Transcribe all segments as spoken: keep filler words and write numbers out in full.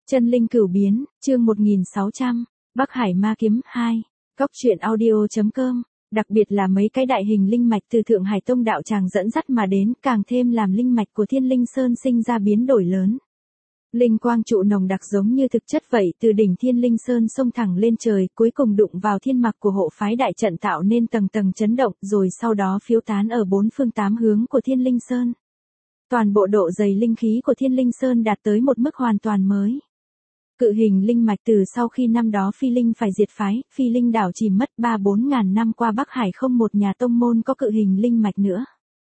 Chân linh cửu biến, chương một nghìn sáu trăm, Bắc Hải Ma Kiếm hai, Góc truyện audio.com, đặc biệt là mấy cái đại hình linh mạch từ Thượng Hải Tông đạo tràng dẫn dắt mà đến, càng thêm làm linh mạch của Thiên Linh Sơn sinh ra biến đổi lớn. Linh quang trụ nồng đặc giống như thực chất vậy, từ đỉnh Thiên Linh Sơn xông thẳng lên trời, cuối cùng đụng vào thiên mặc của hộ phái đại trận tạo nên tầng tầng chấn động, rồi sau đó phiêu tán ở bốn phương tám hướng của Thiên Linh Sơn. Toàn bộ độ dày linh khí của Thiên Linh Sơn đạt tới một mức hoàn toàn mới. Cự hình linh mạch từ sau khi năm đó Phi Linh phải diệt phái, Phi Linh đảo chỉ mất ba bốn ngàn năm qua Bắc Hải không một nhà tông môn có cự hình linh mạch nữa.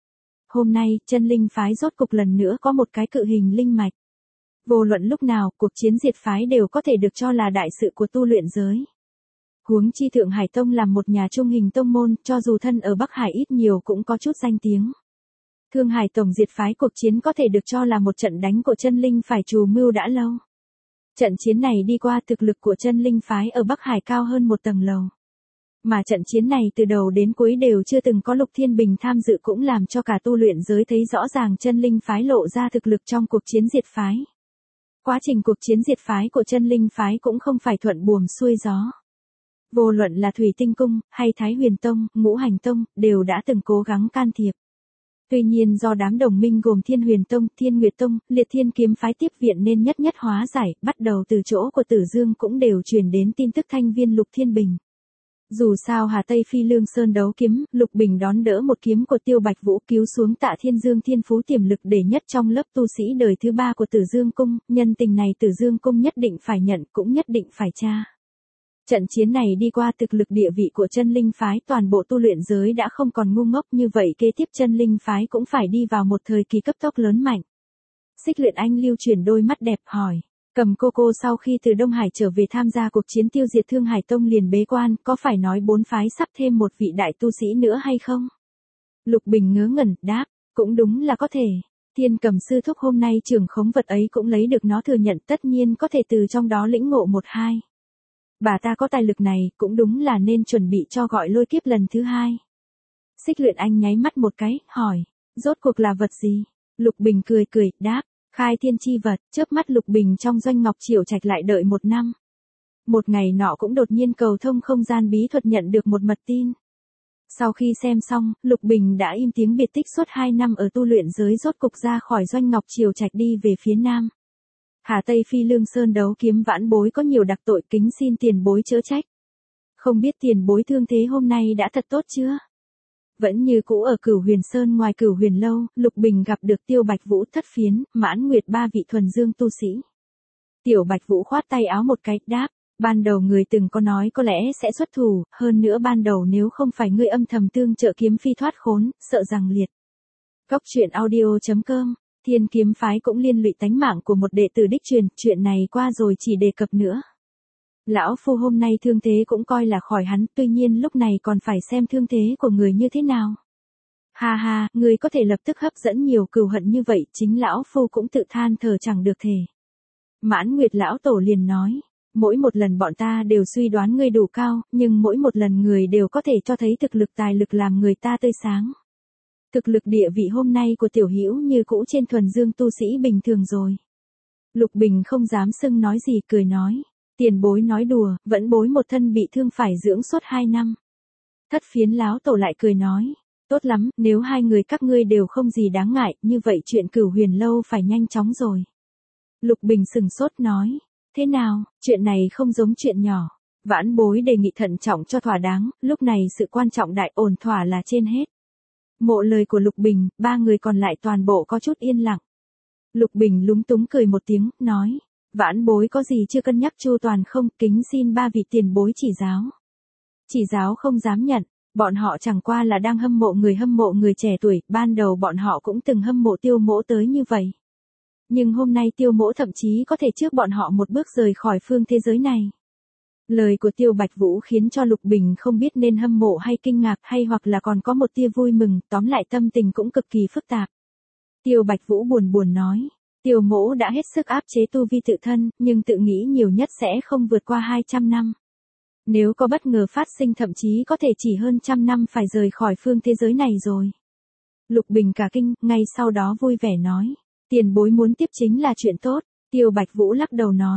Hôm nay, chân linh phái rốt cục lần nữa có một cái cự hình linh mạch. Vô luận lúc nào, cuộc chiến diệt phái đều có thể được cho là đại sự của tu luyện giới. Huống chi Thượng Hải Tông làm một nhà trung hình tông môn, cho dù thân ở Bắc Hải ít nhiều cũng có chút danh tiếng. Thương Hải Tổng diệt phái cuộc chiến có thể được cho là một trận đánh của chân linh phải trù mưu đã lâu. Trận chiến này đi qua, thực lực của chân linh phái ở Bắc Hải cao hơn một tầng lầu. Mà trận chiến này từ đầu đến cuối đều chưa từng có Lục Thiên Bình tham dự, cũng làm cho cả tu luyện giới thấy rõ ràng chân linh phái lộ ra thực lực trong cuộc chiến diệt phái. Quá trình cuộc chiến diệt phái của chân linh phái cũng không phải thuận buồm xuôi gió. Vô luận là Thủy Tinh Cung, hay Thái Huyền Tông, Ngũ Hành Tông, đều đã từng cố gắng can thiệp. Tuy nhiên do đám đồng minh gồm Thiên Huyền Tông, Thiên Nguyệt Tông, Liệt Thiên Kiếm phái tiếp viện nên nhất nhất hóa giải, bắt đầu từ chỗ của Tử Dương cũng đều truyền đến tin tức thanh viên Lục Thiên Bình. Dù sao Hà Tây Phi Lương Sơn đấu kiếm, Lục Bình đón đỡ một kiếm của Tiêu Bạch Vũ cứu xuống Tạ Thiên Dương thiên phú tiềm lực để nhất trong lớp tu sĩ đời thứ ba của Tử Dương Cung, nhân tình này Tử Dương Cung nhất định phải nhận, cũng nhất định phải tra. Trận chiến này đi qua, thực lực địa vị của chân linh phái toàn bộ tu luyện giới đã không còn ngu ngốc như vậy, kế tiếp chân linh phái cũng phải đi vào một thời kỳ cấp tốc lớn mạnh. Xích Luyện Anh lưu chuyển đôi mắt đẹp hỏi, Cầm Cô Cô sau khi từ Đông Hải trở về tham gia cuộc chiến tiêu diệt Thương Hải Tông liền bế quan, có phải nói bốn phái sắp thêm một vị đại tu sĩ nữa hay không? Lục Bình ngớ ngẩn, đáp, cũng đúng là có thể. Thiên Cầm sư thúc hôm nay trưởng khống vật ấy cũng lấy được nó thừa nhận, tất nhiên có thể từ trong đó lĩnh ngộ một hai. Bà ta có tài lực này, cũng đúng là nên chuẩn bị cho gọi lôi kiếp lần thứ hai. Xích Luyện Anh nháy mắt một cái, hỏi, rốt cuộc là vật gì? Lục Bình cười cười, đáp, khai thiên chi vật. Chớp mắt Lục Bình trong doanh ngọc triều trạch lại đợi một năm. Một ngày nọ cũng đột nhiên cầu thông không gian bí thuật nhận được một mật tin. Sau khi xem xong, Lục Bình đã im tiếng biệt tích suốt hai năm ở tu luyện giới, rốt cục ra khỏi doanh ngọc triều trạch đi về phía nam. Hà Tây Phi Lương Sơn đấu kiếm vãn bối có nhiều đặc tội, kính xin tiền bối chớ trách. Không biết tiền bối thương thế hôm nay đã thật tốt chưa? Vẫn như cũ ở Cửu Huyền Sơn ngoài Cửu Huyền Lâu, Lục Bình gặp được Tiêu Bạch Vũ, Thất Phiến, Mãn Nguyệt ba vị thuần dương tu sĩ. Tiểu Bạch Vũ khoát tay áo một cái, đáp, ban đầu người từng có nói có lẽ sẽ xuất thủ, hơn nữa ban đầu nếu không phải ngươi âm thầm tương trợ kiếm phi thoát khốn, sợ rằng liệt. Góc truyện audio.com. Thiên Kiếm phái cũng liên lụy tánh mạng của một đệ tử đích truyền, chuyện này qua rồi chỉ đề cập nữa. Lão phu hôm nay thương thế cũng coi là khỏi hắn, tuy nhiên lúc này còn phải xem thương thế của người như thế nào. Ha ha, người có thể lập tức hấp dẫn nhiều cừu hận như vậy, chính lão phu cũng tự than thở chẳng được thể. Mãn Nguyệt lão tổ liền nói, mỗi một lần bọn ta đều suy đoán ngươi đủ cao, nhưng mỗi một lần người đều có thể cho thấy thực lực tài lực làm người ta tươi sáng. Thực lực địa vị hôm nay của tiểu hữu như cũ trên thuần dương tu sĩ bình thường rồi. Lục Bình không dám xưng nói gì, cười nói, tiền bối nói đùa, vẫn bối một thân bị thương phải dưỡng suốt hai năm. Thất Phiến láo tổ lại cười nói, tốt lắm, nếu hai người các ngươi đều không gì đáng ngại, như vậy chuyện Cửu Huyền Lâu phải nhanh chóng rồi. Lục Bình sừng sốt nói, thế nào, chuyện này không giống chuyện nhỏ. Vãn bối đề nghị thận trọng cho thỏa đáng, lúc này sự quan trọng đại ổn thỏa là trên hết. Mộ lời của Lục Bình, ba người còn lại toàn bộ có chút yên lặng. Lục Bình lúng túng cười một tiếng, nói, vãn bối có gì chưa cân nhắc chu toàn không, kính xin ba vị tiền bối chỉ giáo. Chỉ giáo không dám nhận, bọn họ chẳng qua là đang hâm mộ người hâm mộ người trẻ tuổi, ban đầu bọn họ cũng từng hâm mộ Tiêu Mỗ tới như vậy. Nhưng hôm nay Tiêu Mỗ thậm chí có thể trước bọn họ một bước rời khỏi phương thế giới này. Lời của Tiêu Bạch Vũ khiến cho Lục Bình không biết nên hâm mộ hay kinh ngạc, hay hoặc là còn có một tia vui mừng, tóm lại tâm tình cũng cực kỳ phức tạp. Tiêu Bạch Vũ buồn buồn nói, Tiêu Mỗ đã hết sức áp chế tu vi tự thân, nhưng tự nghĩ nhiều nhất sẽ không vượt qua hai trăm năm. Nếu có bất ngờ phát sinh thậm chí có thể chỉ hơn trăm năm phải rời khỏi phương thế giới này rồi. Lục Bình cả kinh, ngay sau đó vui vẻ nói, tiền bối muốn tiếp chính là chuyện tốt. Tiêu Bạch Vũ lắc đầu nói,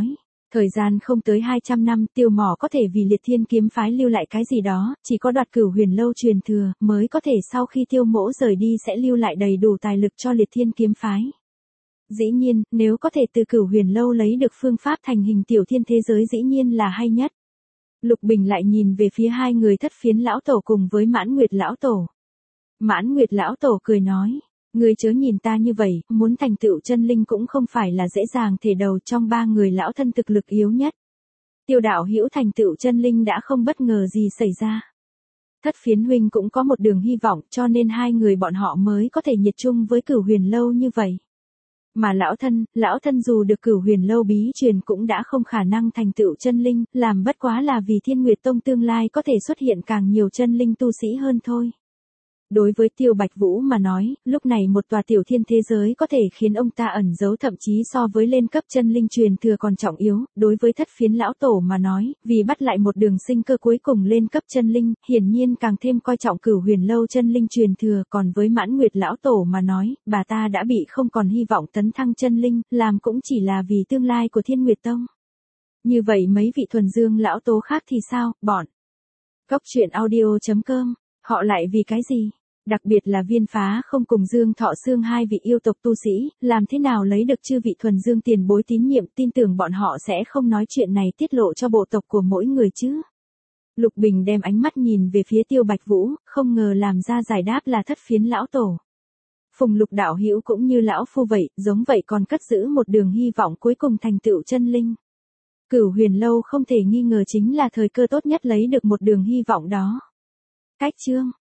Thời gian không tới hai trăm năm, Tiêu Mỏ có thể vì Liệt Thiên kiếm phái lưu lại cái gì đó, chỉ có đoạt Cửu Huyền lâu truyền thừa, mới có thể sau khi Tiêu Mỗ rời đi sẽ lưu lại đầy đủ tài lực cho Liệt Thiên kiếm phái. Dĩ nhiên, nếu có thể từ Cửu Huyền lâu lấy được phương pháp thành hình tiểu thiên thế giới dĩ nhiên là hay nhất. Lục Bình lại nhìn về phía hai người Thất Phiến lão tổ cùng với Mãn Nguyệt lão tổ. Mãn Nguyệt lão tổ cười nói, ngươi chớ nhìn ta như vậy, muốn thành tựu chân linh cũng không phải là dễ dàng, thể đầu trong ba người lão thân thực lực yếu nhất. Tiêu đạo hữu thành tựu chân linh đã không bất ngờ gì xảy ra. Thất Phiến huynh cũng có một đường hy vọng, cho nên hai người bọn họ mới có thể nhiệt chung với Cửu Huyền lâu như vậy. Mà lão thân, lão thân dù được Cửu Huyền lâu bí truyền cũng đã không khả năng thành tựu chân linh, làm bất quá là vì Thiên Nguyệt Tông tương lai có thể xuất hiện càng nhiều chân linh tu sĩ hơn thôi. Đối với Tiêu Bạch Vũ mà nói, lúc này một tòa tiểu thiên thế giới có thể khiến ông ta ẩn giấu, thậm chí so với lên cấp chân linh truyền thừa còn trọng yếu. Đối với Thất Phiến lão tổ mà nói, vì bắt lại một đường sinh cơ cuối cùng lên cấp chân linh, hiển nhiên càng thêm coi trọng Cửu Huyền lâu chân linh truyền thừa. Còn với Mãn Nguyệt lão tổ mà nói, bà ta đã bị không còn hy vọng tấn thăng chân linh, làm cũng chỉ là vì tương lai của Thiên Nguyệt Tông. Như vậy mấy vị thuần dương lão tố khác thì sao, bọn Cốc truyện audio chấm com, họ lại vì cái gì? Đặc biệt là Viên Phá Không cùng Dương Thọ Sương hai vị yêu tộc tu sĩ, làm thế nào lấy được chư vị thuần dương tiền bối tín nhiệm, tin tưởng bọn họ sẽ không nói chuyện này tiết lộ cho bộ tộc của mỗi người chứ. Lục Bình đem ánh mắt nhìn về phía Tiêu Bạch Vũ, không ngờ làm ra giải đáp là Thất Phiến lão tổ. Phùng Lục đạo hữu cũng như lão phu vậy, giống vậy còn cất giữ một đường hy vọng cuối cùng thành tựu chân linh. Cửu Huyền lâu không thể nghi ngờ chính là thời cơ tốt nhất lấy được một đường hy vọng đó. Cách chương